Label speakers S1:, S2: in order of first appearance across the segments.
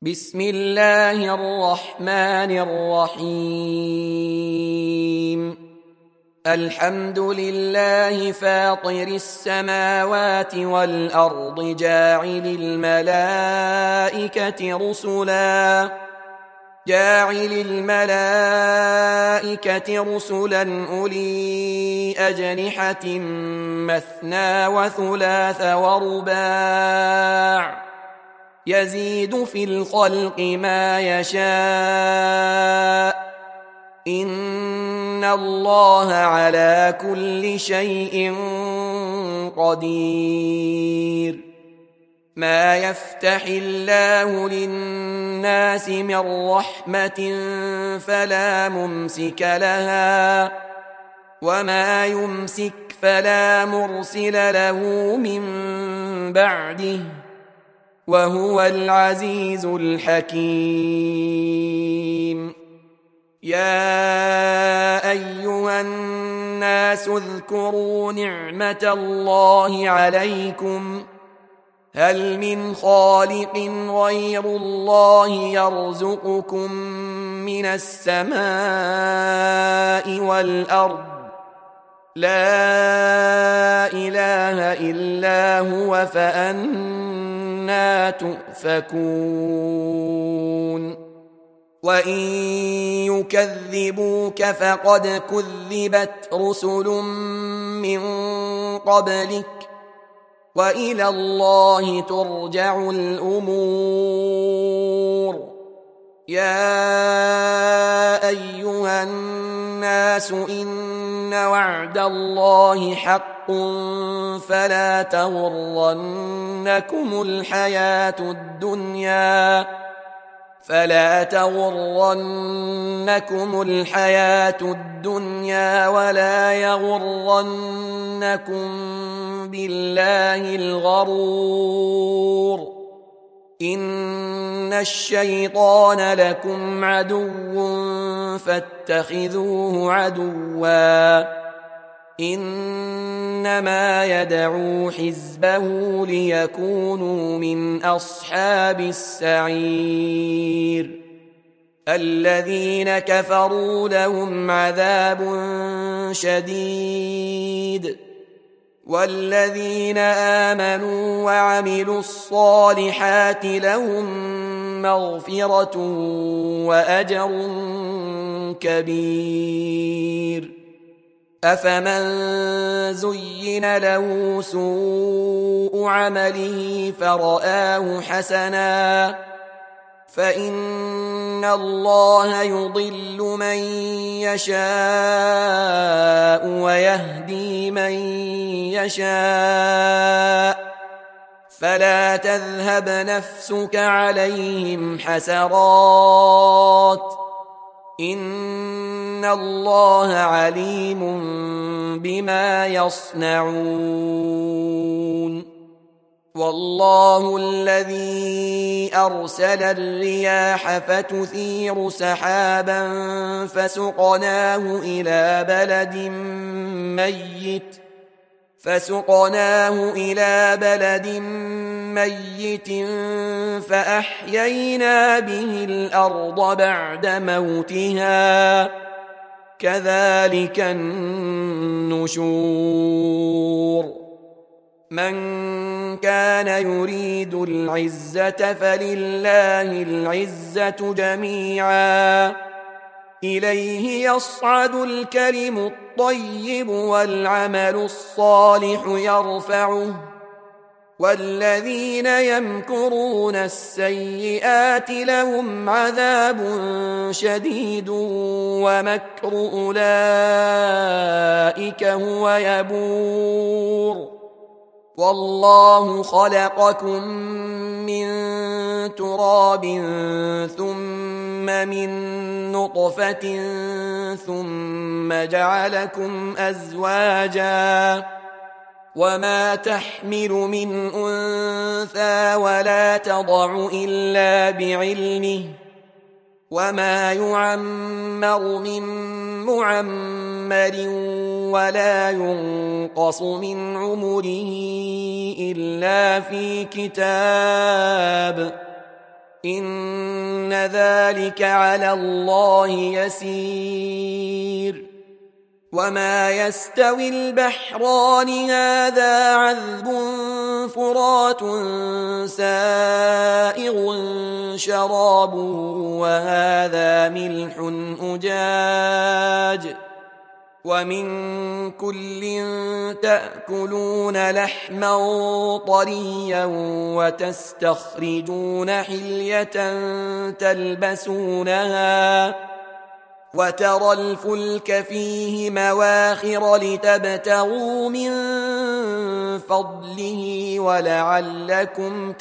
S1: بسم الله الرحمن الرحيم. الحمد لله فاطر السماوات والأرض جاعل الملائكة رسلا أولي أجنحة مثنى وثلاث ورباع يزيد في الخلق ما يشاء إن الله على كل شيء قدير. ما يفتح الله للناس من رحمة فلا ممسك لها وما يمسك فلا مرسل له من بعده وهو العزيز الحكيم. يا أيها الناس اذكروا نعمة الله عليكم هل من خالق غير الله يرزقكم من السماء والأرض لا إله إلا هو فأنى تؤفكون. وإن يكذبوك فقد كذبت رسل من قبلك وإلى الله ترجع الأمور. يا أيها الناس إن وعد الله حق فلا تغرنكم الحياة الدنيا ولا يغرنكم بالله الغرور. إن الشيطان لكم عدو فاتخذوه عدوا إنما يدعو حزبه ليكونوا من أصحاب السعير. الذين كفروا لهم عذاب شديد والذين آمنوا وعملوا الصالحات لهم مغفرة وأجر كبير. أفمن زين له سوء عمله فرآه حسنا فإن الله يضل من يشاء ويهدي من يشاء فلا تذهب نفسك عليهم حسرات إن الله عليم بما يصنعون. والله الذي أرسل الرياح فتثير سحابا فسقناه إلى بلد ميت فأحيينا به الأرض بعد موتها كذلك النشور. من كان يريد العزة فلله العزة جميعا إليه يصعد الكلم الطيب والعمل الصالح يرفعه والذين يمكرون السيئات لهم عذاب شديد ومكر أولئك هو يبور. والله خلقكم من تراب ثم من نطفة ثم جعلكم أزواجا وما تحمل من أنثى ولا تضع إلا بعلمه وما يعمر من معمر ولا ينقص من عمره إلا في كتاب إن ذلك على الله يسير. وما يستوي البحران هذا عذب فرات سائغ شرابه وهذا ملح أجاج ومن كل تأكلون لحما طريا وتستخرجون حلية تلبسونها وترى الفلك فيه مواخر لتبتغوا من فضله ولعلكم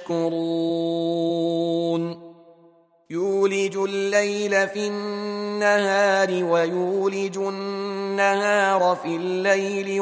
S1: تشكرون. يولج الليل في النهار ويولج النهار في الليل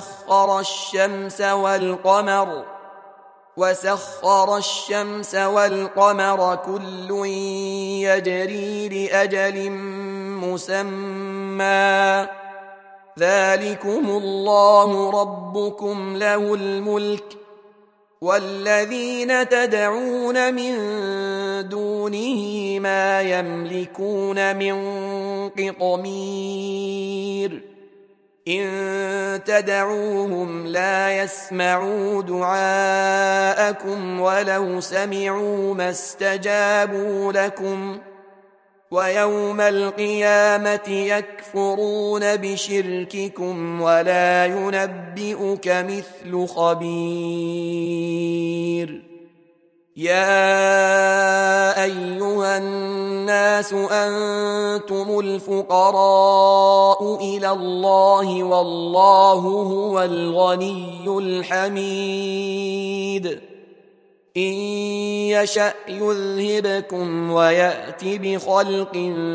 S1: وسخر الشمس والقمر كل يجري لأجل مسمى ذلكم الله ربكم له الملك والذين تدعون من دونه ما يملكون من قطمير إن تدعوهم لا يسمعوا دعاءكم ولو سمعوا ما استجابوا لكم ويوم القيامة يكفرون بشرككم ولا ينبئك مثل خبير. يا أيها الناس أنتم الفقراء إلى الله والله هو الغني الحميد. إن يشأ يذهبكم ويأت بخلق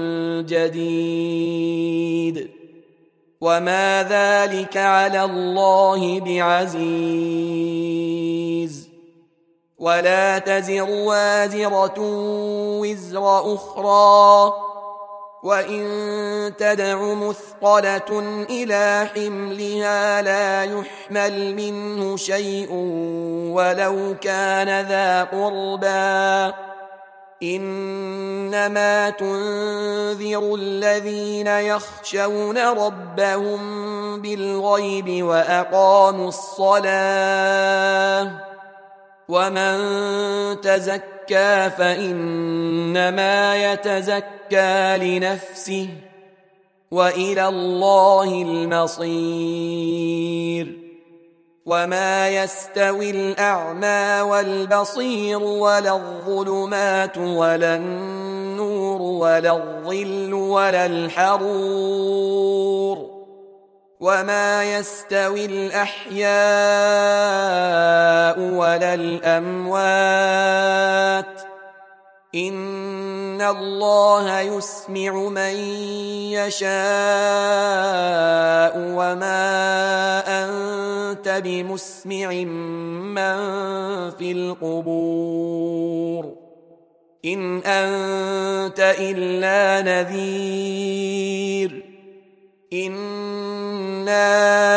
S1: جديد وما ذلك على الله بعزيز. ولا تزر وازرة وزر أخرى وإن تدع مثقلة إلى حملها لا يحمل منه شيء ولو كان ذا قربى إنما تنذر الذين يخشون ربهم بالغيب وأقاموا الصلاة ومن تزكى فإنما يتزكى لنفسه وإلى الله المصير. وما يستوي الأعمى والبصير ولا الظلمات ولا النور ولا الظل ولا الحرور وما يستوي الأحياء ولا الأموات إن الله يسمع من يشاء وما أنت بمسمع من في القبور إن أنت إلا نذير. إنا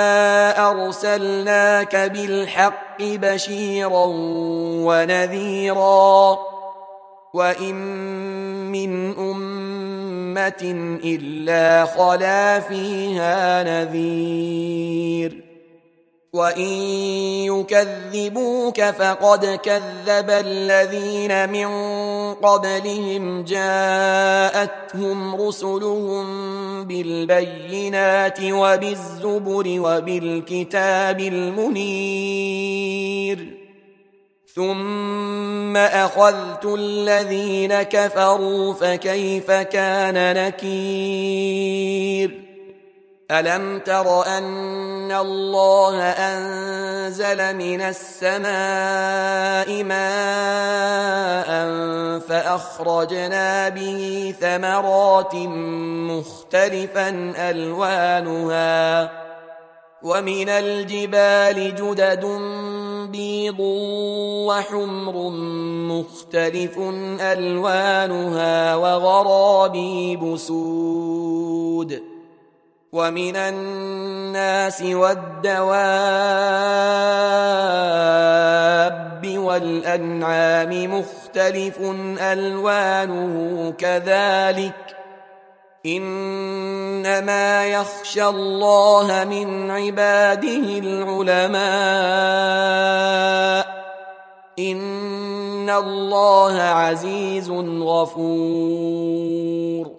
S1: أرسلناك بالحق بشيرا ونذيرا وإن من أمة إلا خلا فيها نذير. وإن يكذبوك فقد كذب الذين من قبلهم جاءتهم رسلهم بالبينات وبالزبر وبالكتاب المنير ثم أخذت الذين كفروا فكيف كان نكير. ألم تر أن الله أنزل من السماء ماء فأخرجنا به ثمرات مختلفا ألوانها ومن الجبال جدد بيض وحمر مختلف ألوانها وغرابيب سود ومن الناس والدواب والأنعام مختلف ألوانه كذلك إنما يخشى الله من عباده العلماء إن الله عزيز غفور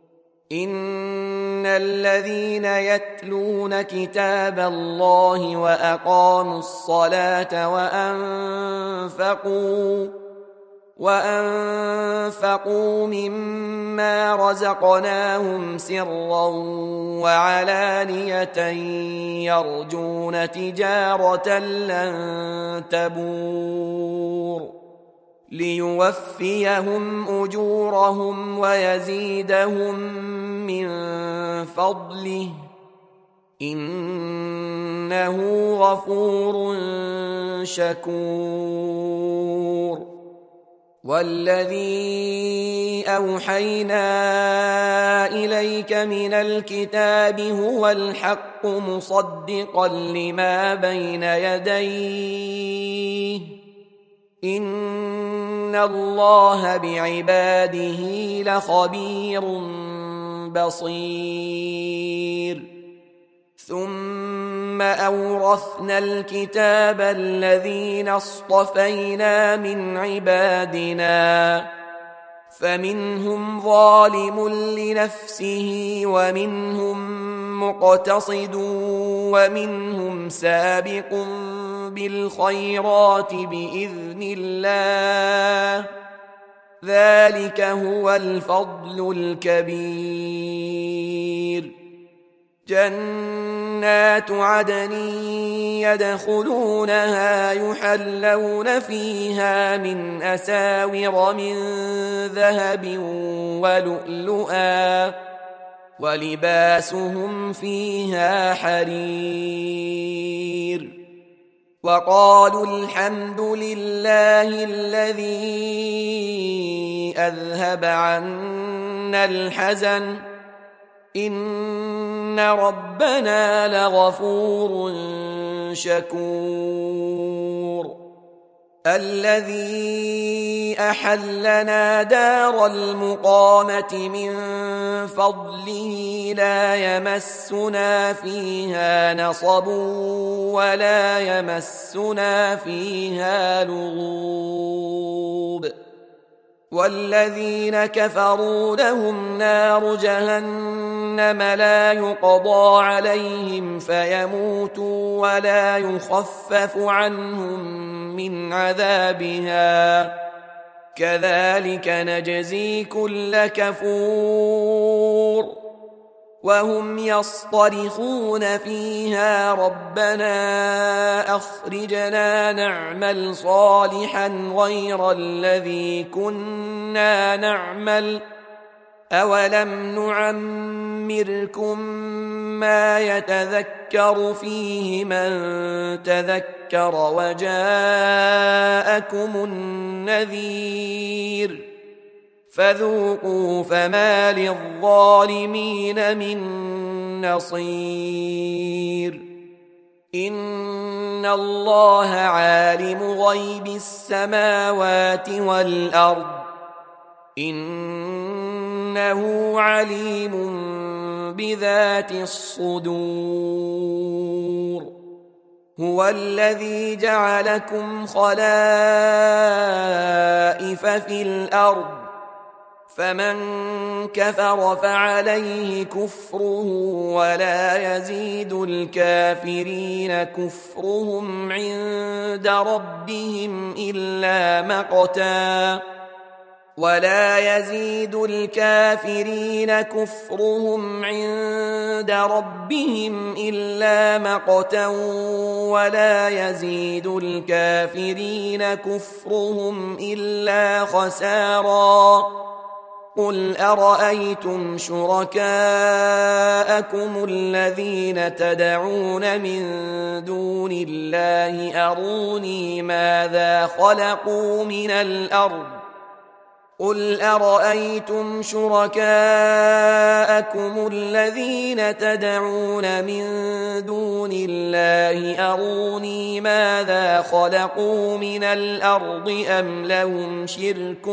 S1: إن الذين يتلون كتاب الله وأقاموا الصلاة وأنفقوا مما رزقناهم سرا وعلانية يرجون تجارة لن تبور ليوفيهم أجورهم ويزيدهم من فضله إنه غفور شكور والذي أوحينا إليك من الكتاب هو الحق مصدقا لما بين يديه إن الله بعباده لخبير بصير ثم أورثنا الكتاب الذين اصطفينا من عبادنا فمنهم ظالم لنفسه ومنهم مقتصد ومنهم سابق بالخيرات بإذن الله ذلك هو الفضل الكبير جنات عدن يدخلونها يحلون فيها من أساور من ذهب ولؤلؤا ولباسهم فيها حرير وقالوا الحمد لله الذي أذهب عنا الحزن إن ربنا لغفور شكور الذي أحلنا دار المقامة من فضله لا يمسنا فيها نصب ولا يمسنا فيها لغوب والذين كفروا لهم نار جهنم لا يقضى عليهم فيموتوا ولا يخفف عنهم من عذابها كذلك نجزي كل كفور وهم يصطرخون فيها ربنا أخرجنا نعمل صالحا غير الذي كنا نعمل أولم نعمركم ما يتذكر فيه من تذكر وجاءكم النذير فذوقوا فما للظالمين من نصير إن الله عالم غيب السماوات والأرض إنه عليم بذات الصدور هو الذي جعلكم خلائف في الأرض فمن كفر فعليه كفره ولا يزيد الكافرين كفرهم عند ربهم إلا مقتا ولا يزيد الكافرين كفرهم عند ربهم إلا مقتا ولا يزيد الكافرين كفرهم إلا خسارا قل أرأيتم شركاءكم الذين تدعون من دون الله أروني ماذا خلقوا من الأرض قل أرأيتم شركاءكم الذين تدعون من دون الله أروني ماذا خلقوا من الأرض أم لهم شرك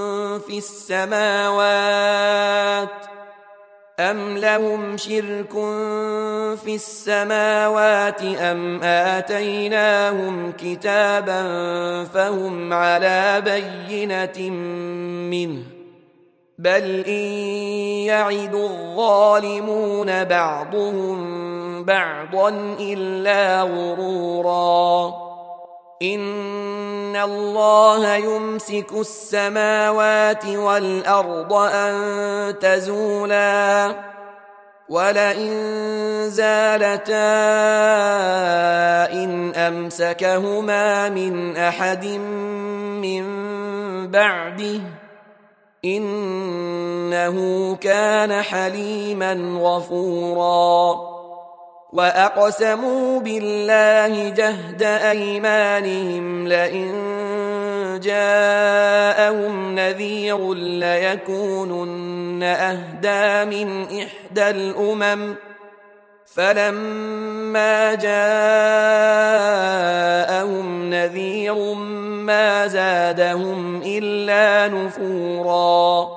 S1: في السماوات أم آتيناهم كتابا فهم على بينة منه بل إن يعد الظالمون بعضهم بعضا إلا غرورا إن الله يمسك السماوات والأرض أن تزولا ولئن زالتا إن أمسكهما من أحد من بعده إنه كان حليما غفورا وأقسموا بالله جهد أيمانهم لئن جاءهم نذير ليكونن أهدى من إحدى الأمم فلما جاءهم نذير ما زادهم إلا نفورا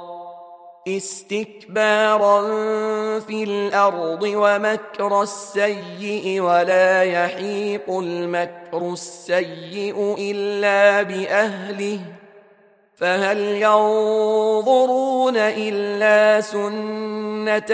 S1: استكبارا في الأرض ومكر السيء ولا يحيق المكر السيء إلا بأهله فهل ينظرون إلا سنة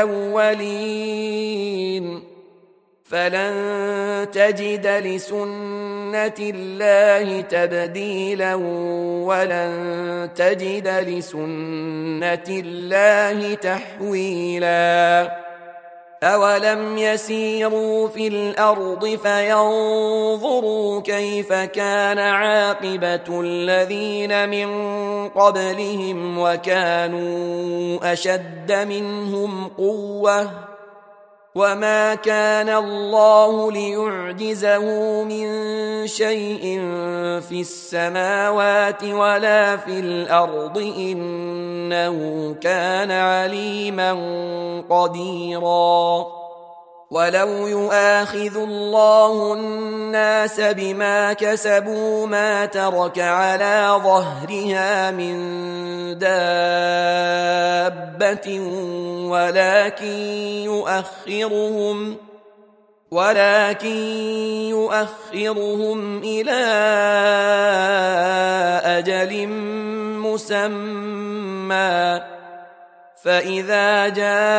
S1: الأولين فلن تجد لسنة الله تبديلا ولن تجد لسنة الله تحويلا أولم يسيروا في الأرض فينظروا كيف كان عاقبة الذين من قبلهم وكانوا أشد منهم قوة وما كان الله ليعجزه من شيء في السماوات ولا في الأرض إنه كان عليما قديرا ولو يؤاخذ الله الناس بما كسبوا ما ترك على ظهرها من دابة ولكن يؤخرهم إلى أجل مسمى فإذا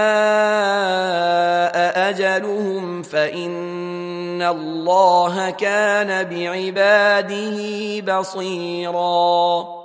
S1: جاء أجلهم فإن الله كان بعباده بصيراً